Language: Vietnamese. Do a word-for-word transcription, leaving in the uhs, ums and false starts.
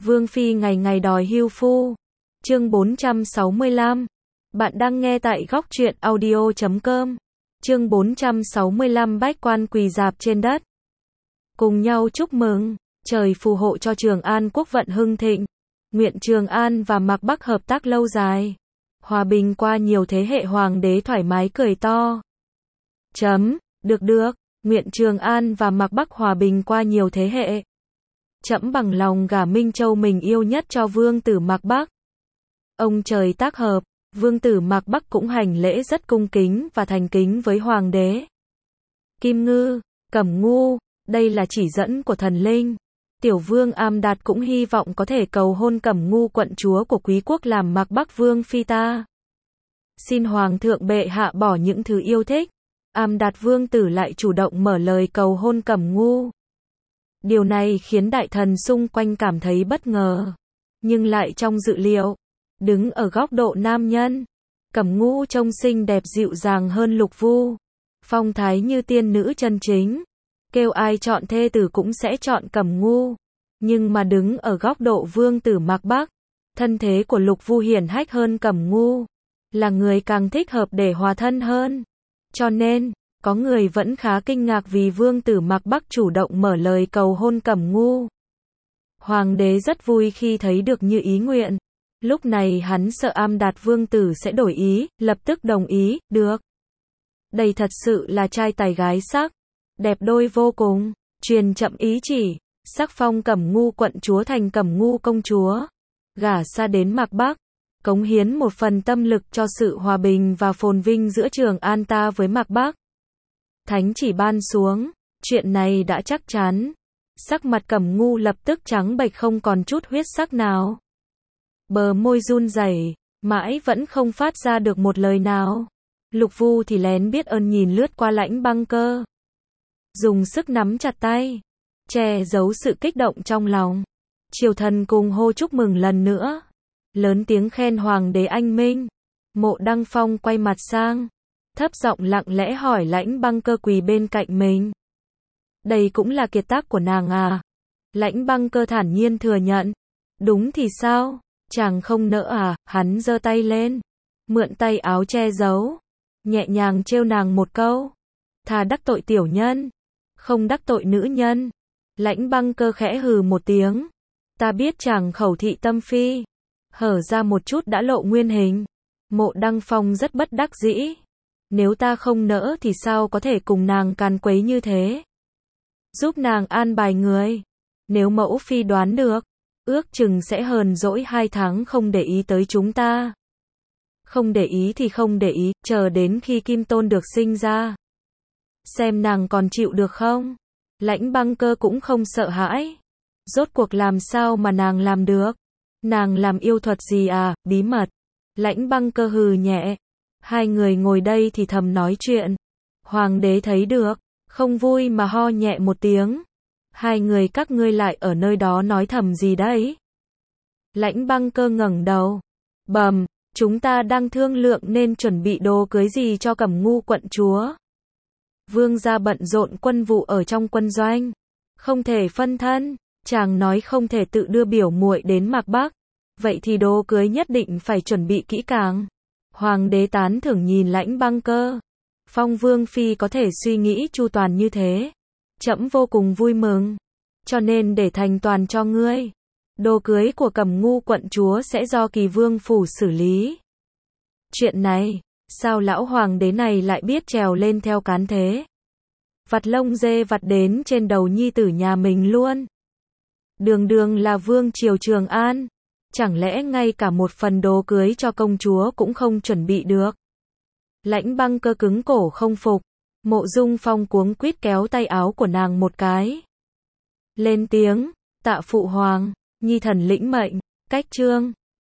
Vương Phi ngày ngày đòi hưu phu. Chương bốn trăm sáu mươi lăm. Bạn đang nghe tại góc truyện audio chấm com. Chương bốn trăm sáu mươi lăm bách quan quỳ rạp trên đất. Cùng nhau chúc mừng, trời phù hộ cho Trường An quốc vận hưng thịnh. Nguyện Trường An và Mạc Bắc hợp tác lâu dài. Hòa bình qua nhiều thế hệ, hoàng đế thoải mái cười to. Chấm, được được, nguyện Trường An và Mạc Bắc hòa bình qua nhiều thế hệ. Trẫm bằng lòng gả Minh Châu mình yêu nhất cho vương tử Mạc Bắc. Ông trời tác hợp, vương tử Mạc Bắc cũng hành lễ rất cung kính và thành kính với hoàng đế. Kim Ngư, Cẩm Ngu, đây là chỉ dẫn của thần linh. Tiểu vương Am Đạt cũng hy vọng có thể cầu hôn Cẩm Ngu quận chúa của quý quốc làm Mạc Bắc vương phi ta. Xin hoàng thượng bệ hạ bỏ những thứ yêu thích. Am Đạt vương tử lại chủ động mở lời cầu hôn Cẩm Ngu. Điều này khiến đại thần xung quanh cảm thấy bất ngờ, nhưng lại trong dự liệu. Đứng ở góc độ nam nhân, Cẩm Ngu trông xinh đẹp dịu dàng hơn Lục Vu, phong thái như tiên nữ chân chính. Kêu ai chọn thê tử cũng sẽ chọn Cẩm Ngu. Nhưng mà đứng ở góc độ vương tử Mạc Bắc, thân thế của Lục Vu hiển hách hơn Cẩm Ngu, là người càng thích hợp để hòa thân hơn. Cho nên, có người vẫn khá kinh ngạc vì vương tử Mạc Bắc chủ động mở lời cầu hôn Cẩm Ngu. Hoàng đế rất vui khi thấy được như ý nguyện. Lúc này hắn sợ Am Đạt vương tử sẽ đổi ý, lập tức đồng ý, được. Đây thật sự là trai tài gái sắc, đẹp đôi vô cùng. Truyền chậm ý chỉ, sắc phong Cẩm Ngu quận chúa thành Cẩm Ngu công chúa, gả xa đến Mạc Bắc, cống hiến một phần tâm lực cho sự hòa bình và phồn vinh giữa Trường An ta với Mạc Bắc. Thánh chỉ ban xuống, chuyện này đã chắc chắn. Sắc mặt Cẩm Ngu lập tức trắng bệch không còn chút huyết sắc nào. Bờ môi run rẩy, mãi vẫn không phát ra được một lời nào. Lục Vu thì lén biết ơn nhìn lướt qua Lãnh Băng Cơ, dùng sức nắm chặt tay, che giấu sự kích động trong lòng. Triều thần cùng hô chúc mừng lần nữa, lớn tiếng khen hoàng đế anh minh. Mộ Đăng Phong quay mặt sang, thấp giọng lặng lẽ hỏi Lãnh Băng Cơ quỳ bên cạnh mình. Đây cũng là kiệt tác của nàng à? Lãnh Băng Cơ thản nhiên thừa nhận. Đúng thì sao? Chàng không nỡ à? Hắn giơ tay lên, mượn tay áo che giấu, nhẹ nhàng trêu nàng một câu. Thà đắc tội tiểu nhân, không đắc tội nữ nhân. Lãnh Băng Cơ khẽ hừ một tiếng. Ta biết chàng khẩu thị tâm phi, hở ra một chút đã lộ nguyên hình. Mộ Đăng Phong rất bất đắc dĩ. Nếu ta không nỡ thì sao có thể cùng nàng càn quấy như thế? Giúp nàng an bài người. Nếu mẫu phi đoán được, ước chừng sẽ hờn dỗi hai tháng không để ý tới chúng ta. Không để ý thì không để ý, chờ đến khi Kim Tôn được sinh ra, xem nàng còn chịu được không? Lãnh Băng Cơ cũng không sợ hãi. Rốt cuộc làm sao mà nàng làm được? Nàng làm yêu thuật gì à, bí mật? Lãnh Băng Cơ hừ nhẹ. Hai người ngồi đây thì thầm nói chuyện. Hoàng đế thấy được, không vui mà ho nhẹ một tiếng. Hai người các ngươi lại ở nơi đó nói thầm gì đấy? Lãnh Băng Cơ ngẩng đầu. Bầm, chúng ta đang thương lượng nên chuẩn bị đồ cưới gì cho Cẩm Ngu quận chúa. Vương gia bận rộn quân vụ ở trong quân doanh, không thể phân thân. Chàng nói không thể tự đưa biểu muội đến Mạc Bắc, vậy thì đồ cưới nhất định phải chuẩn bị kỹ càng. Hoàng đế tán thưởng nhìn Lãnh Băng Cơ. Phong vương phi có thể suy nghĩ chu toàn như thế, trẫm vô cùng vui mừng. Cho nên để thành toàn cho ngươi, đồ cưới của Cẩm Ngu quận chúa sẽ do Kỳ Vương phủ xử lý. Chuyện này, sao lão hoàng đế này lại biết trèo lên theo cán thế? Vặt lông dê vặt đến trên đầu nhi tử nhà mình luôn. Đường đường là vương triều Trường An, chẳng lẽ ngay cả một phần đồ cưới cho công chúa cũng không chuẩn bị được? Lãnh Băng Cơ cứng cổ không phục. Mộ Dung Phong cuống quýt kéo tay áo của nàng một cái, lên tiếng, tạ phụ hoàng, nhi thần lĩnh mệnh. Cách chương